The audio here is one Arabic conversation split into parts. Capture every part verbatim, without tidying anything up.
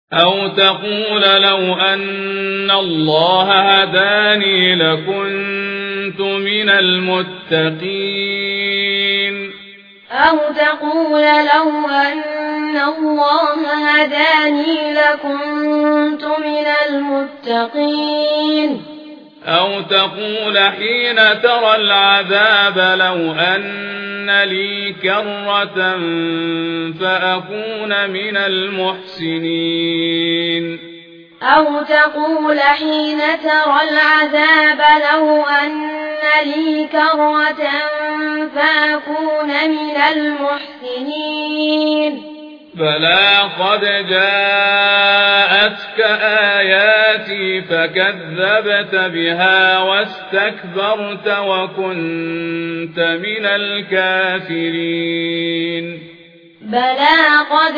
أو تقول لو أن الله هداني لكنت من المتقين أو تقول لو أن الله هداني لكنت من المتقين أو تقول حين ترى العذاب لو أن لي كرة فأكون من المحسنين أو تقول حين ترى العذاب لو أن لي كرة فأكون من المحسنين بلى قد جاءتك آياتي فكذبت بها واستكبرت وكنت من الكافرين بلى قد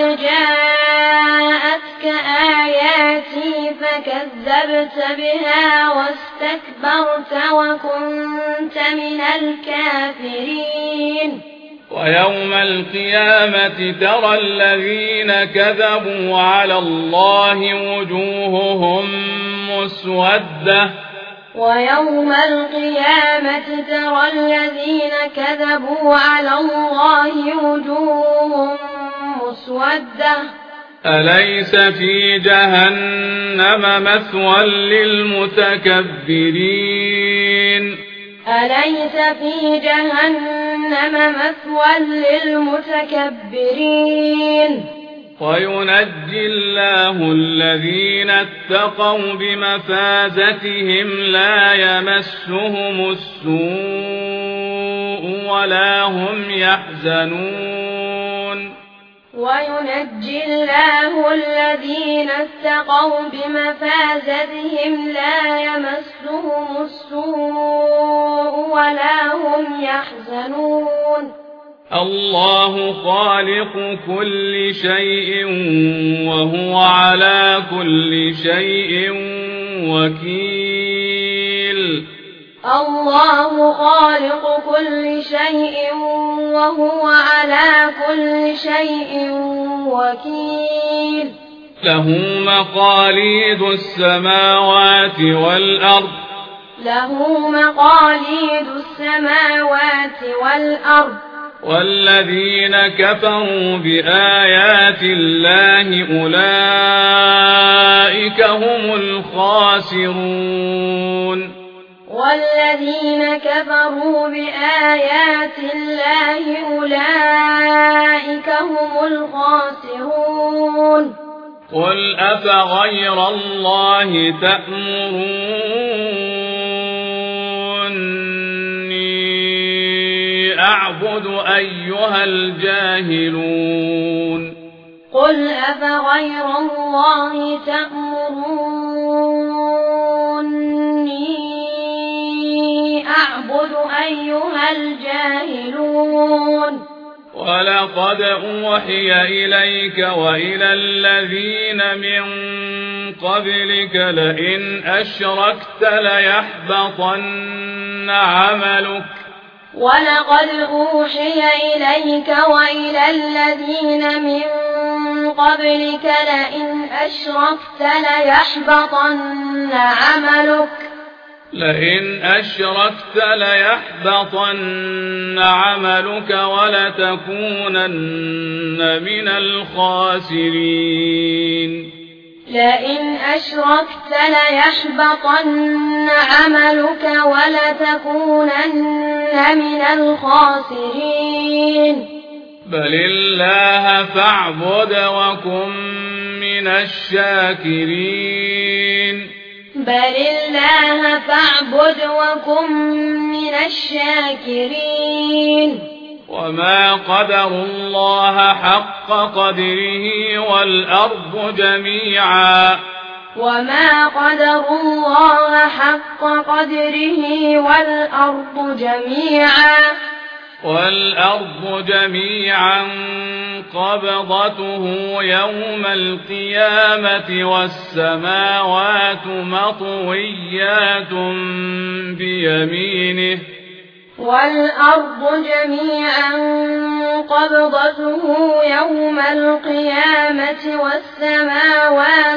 جاءتك آياتي فكذبت بها واستكبرت وكنت من الكافرين ويوم القيامة ترى الذين كذبوا على الله وجوههم مسودة ويوم القيامة ترى الذين كذبوا على الله وجوههم مسودة أليس في جهنم مثوى للمتكبرين أليس في جهنم مثوى للمتكبرين وينجي الله الذين اتقوا بمفازتهم لا يمسهم السوء ولا هم يحزنون وينجي الله الذين اتقوا بمفازتهم لا يمسهم السوء ولا هم يحزنون الله خالق كل شيء وهو على كل شيء وكيل الله خالق كل شيء وهو على كل شيء وكيل له مقاليد السماوات والأرض له مقاليد السماوات والأرض والذين كفروا بآيات الله أولئك هم الخاسرون والذين كفروا بآيات الله أولئك هم الخاسرون قل أفغير الله تأمروني أعبد أيها الجاهلون قل أفغير الله تأمروني أعبد أيها الجاهلون ولقد أوحي إليك وإلى الذين من قبلك لئن أشركت ليحبطن عملك ولقد أوحي إليك وإلى الذين من قبلك لئن أشركت ليحبطن عملك لئن أشركت ليحبطن عملك ولتكونن من الخاسرين لئن أشركت ليحبطن عملك ولتكونن من الخاسرين بل الله فاعبد وكن من الشاكرين بل الله فاعبد وكن من الشاكرين وما قدروا الله حق قدره والأرض جميعا وما قدروا الله حق قدره والأرض جميعا والأرض جميعا قبضته يوم القيامة والسماوات مطويات بيمينه والأرض جميعا قبضته يوم القيامة والسماوات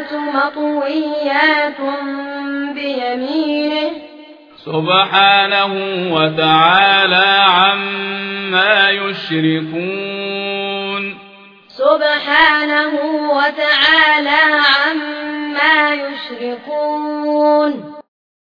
مطويات بيمينه سبحانه وتعالى عما يشركون سبحانه وتعالى عما يشركون